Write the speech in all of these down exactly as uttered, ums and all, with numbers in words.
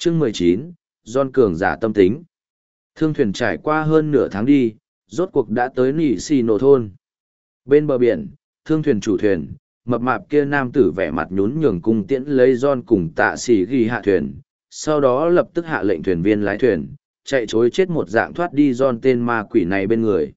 Chương mười chín, John cường giả tâm tính. Thương thuyền trải qua hơn nửa tháng đi, rốt cuộc đã tới nỉ xì nổ thôn. Bên bờ biển, thương thuyền chủ thuyền, mập mạp kia nam tử vẻ mặt nhún nhường cung tiễn lấy John cùng tạ sĩ ghi hạ thuyền, sau đó lập tức hạ lệnh thuyền viên lái thuyền, chạy chối chết một dạng thoát đi John tên ma quỷ này bên người.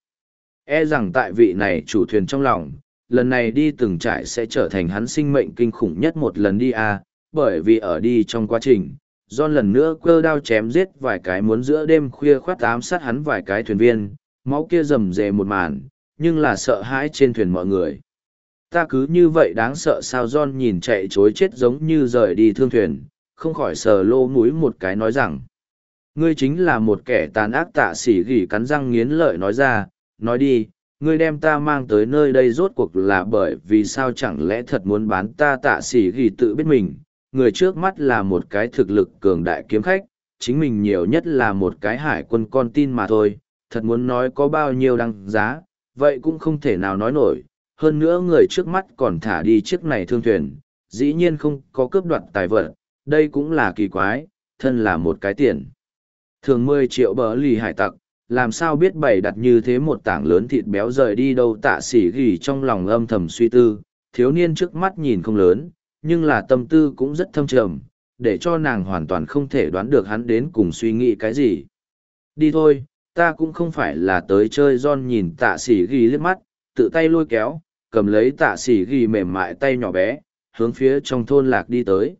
E rằng tại vị này chủ thuyền trong lòng, lần này đi từng trải sẽ trở thành hắn sinh mệnh kinh khủng nhất một lần đi à, bởi vì ở đi trong quá trình, John lần nữa cơ đao chém giết vài cái muốn giữa đêm khuya khoát ám sát hắn vài cái thuyền viên, máu kia rầm rề một màn, nhưng là sợ hãi trên thuyền mọi người. Ta cứ như vậy đáng sợ sao? John nhìn chạy chối chết giống như rời đi thương thuyền, không khỏi sờ lô mũi một cái nói rằng, ngươi chính là một kẻ tàn ác. Tạ sĩ gỉ cắn răng nghiến lợi nói ra, nói đi, ngươi đem ta mang tới nơi đây rốt cuộc là bởi vì sao? Chẳng lẽ thật muốn bán ta? Tạ sĩ gỉ tự biết mình, người trước mắt là một cái thực lực cường đại kiếm khách, chính mình nhiều nhất là một cái hải quân con tin mà thôi, thật muốn nói có bao nhiêu đăng giá, vậy cũng không thể nào nói nổi. Hơn nữa người trước mắt còn thả đi chiếc này thương thuyền, dĩ nhiên không có cướp đoạt tài vật, đây cũng là kỳ quái, thân là một cái tiền. Thường mười triệu bờ lì hải tặc, làm sao biết bày đặt như thế một tảng lớn thịt béo rời đi đâu? Tạ sĩ gỉ trong lòng âm thầm suy tư, thiếu niên trước mắt nhìn không lớn, nhưng là tâm tư cũng rất thâm trầm, để cho nàng hoàn toàn không thể đoán được hắn đến cùng suy nghĩ cái gì. Đi thôi, ta cũng không phải là tới chơi. John nhìn tạ sĩ ghi liếc mắt, tự tay lôi kéo, cầm lấy tạ sĩ ghi mềm mại tay nhỏ bé, hướng phía trong thôn lạc đi tới.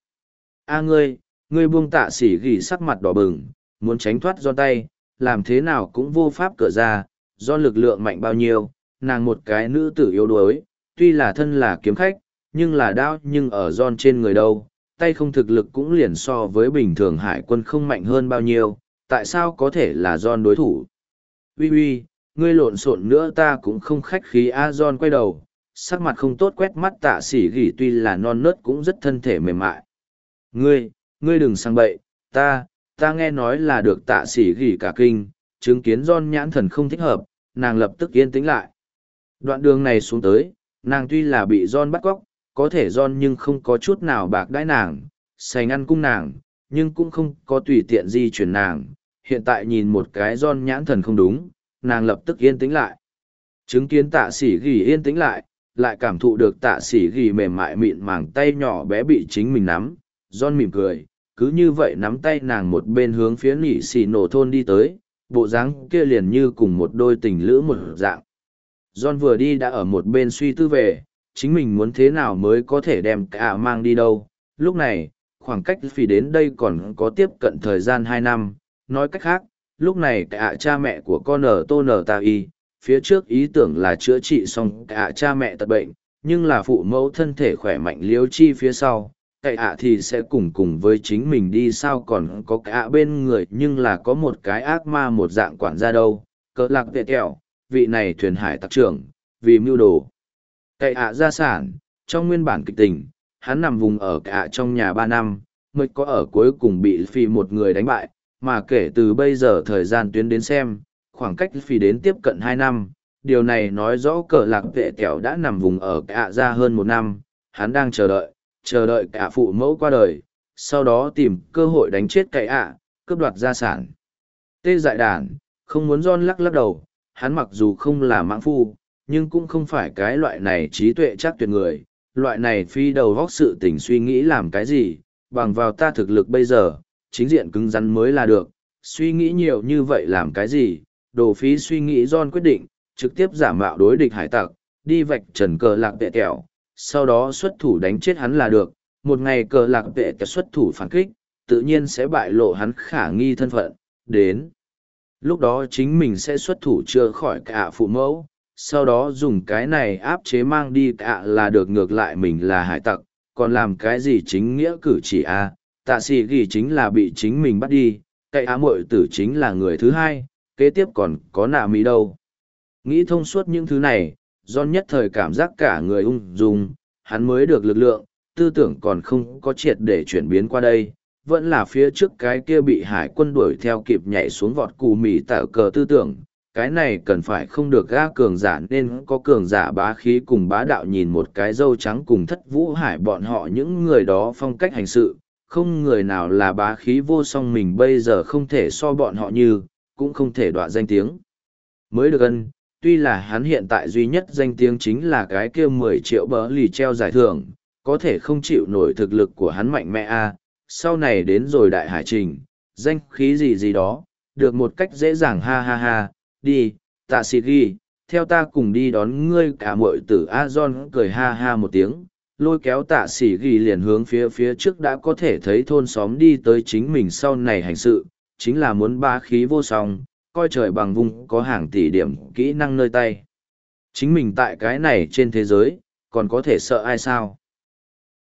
A ngươi, ngươi buông. Tạ sĩ ghi sắc mặt đỏ bừng, muốn tránh thoát John tay, làm thế nào cũng vô pháp cỡ ra. Do lực lượng mạnh bao nhiêu, nàng một cái nữ tử yếu đuối, tuy là thân là kiếm khách, nhưng là đao nhưng ở John trên người đâu, tay không thực lực cũng liền so với bình thường hải quân không mạnh hơn bao nhiêu, tại sao có thể là John đối thủ? Uy uy, ngươi lộn xộn nữa ta cũng không khách khí. A John quay đầu, sắc mặt không tốt quét mắt tạ sĩ gỉ tuy là non nớt cũng rất thân thể mềm mại. Ngươi, ngươi đừng sang bậy, ta, ta nghe nói là được. Tạ sĩ gỉ cả kinh, chứng kiến John nhãn thần không thích hợp, nàng lập tức yên tĩnh lại. Đoạn đường này xuống tới, nàng tuy là bị John bắt cóc, có thể John nhưng không có chút nào bạc đãi nàng, sành ăn cung nàng, nhưng cũng không có tùy tiện di chuyển nàng. Hiện tại nhìn một cái John nhãn thần không đúng, nàng lập tức yên tĩnh lại. Chứng kiến tạ sĩ gỉ yên tĩnh lại, lại cảm thụ được tạ sĩ gỉ mềm mại mịn màng tay nhỏ bé bị chính mình nắm, John mỉm cười, cứ như vậy nắm tay nàng một bên hướng phía nỉ xì nổ thôn đi tới, bộ dáng kia liền như cùng một đôi tình lữ một dạng. John vừa đi đã ở một bên suy tư về, chính mình muốn thế nào mới có thể đem cả mang đi đâu. Lúc này, khoảng cách phỉ đến đây còn có tiếp cận thời gian hai năm, nói cách khác, lúc này cả cha mẹ của con ở tô nở tà y, phía trước ý tưởng là chữa trị xong cả cha mẹ tật bệnh, nhưng là phụ mẫu thân thể khỏe mạnh liếu chi phía sau, cậy ạ thì sẽ cùng cùng với chính mình đi. Sao còn có cả bên người, nhưng là có một cái ác ma một dạng quản gia đâu, cỡ lạc tệ kẹo, vị này thuyền hải tặc trưởng, vì mưu đồ cậy ạ gia sản. Trong nguyên bản kịch tình, hắn nằm vùng ở cả trong nhà ba năm, mới có ở cuối cùng bị phi một người đánh bại, mà kể từ bây giờ thời gian tuyến đến xem, khoảng cách phi đến tiếp cận hai năm, điều này nói rõ cờ lạc vệ kẹo đã nằm vùng ở cả ra hơn một năm, hắn đang chờ đợi, chờ đợi cả phụ mẫu qua đời, sau đó tìm cơ hội đánh chết cậy ạ, cướp đoạt gia sản. Tê dại đàn, không muốn John lắc lắc đầu, hắn mặc dù không là mãng phu, nhưng cũng không phải cái loại này trí tuệ chắc tuyệt người, loại này phi đầu góc sự tình suy nghĩ làm cái gì, bằng vào ta thực lực bây giờ, chính diện cứng rắn mới là được, suy nghĩ nhiều như vậy làm cái gì, đồ phí suy nghĩ. John quyết định, trực tiếp giả mạo đối địch hải tặc, đi vạch trần cờ lạc vệ kẹo, sau đó xuất thủ đánh chết hắn là được, một ngày cờ lạc vệ kẹo xuất thủ phản kích, tự nhiên sẽ bại lộ hắn khả nghi thân phận, đến lúc đó chính mình sẽ xuất thủ chữa khỏi cả phụ mẫu, sau đó dùng cái này áp chế mang đi cả là được. Ngược lại mình là hải tặc, còn làm cái gì chính nghĩa cử chỉ a à? Tạ sĩ ghi chính là bị chính mình bắt đi, cậy á muội tử chính là người thứ hai, kế tiếp còn có nạ mỹ đâu. Nghĩ thông suốt những thứ này, John nhất thời cảm giác cả người ung dung, hắn mới được lực lượng, tư tưởng còn không có triệt để chuyển biến qua đây, vẫn là phía trước cái kia bị hải quân đuổi theo kịp nhảy xuống vọt cù mì tạo cờ tư tưởng. Cái này cần phải không được ga cường giả nên có cường giả bá khí cùng bá đạo. Nhìn một cái dâu trắng cùng thất vũ hải bọn họ những người đó phong cách hành sự, không người nào là bá khí vô song mình bây giờ không thể so bọn họ như, cũng không thể đọa danh tiếng. Mới được ân, tuy là hắn hiện tại duy nhất danh tiếng chính là cái kia mười triệu bờ lì treo giải thưởng, có thể không chịu nổi thực lực của hắn mạnh mẽ a. Sau này đến rồi đại hải trình, danh khí gì gì đó, được một cách dễ dàng ha ha ha, đi, tạ xịt ghi, theo ta cùng đi đón ngươi cả muội tử A John cười ha ha một tiếng, lôi kéo tạ xỉ ghi liền hướng phía phía trước đã có thể thấy thôn xóm đi tới chính mình sau này hành sự, chính là muốn ba khí vô song, coi trời bằng vung có hàng tỷ điểm kỹ năng nơi tay. Chính mình tại cái này trên thế giới, còn có thể sợ ai sao?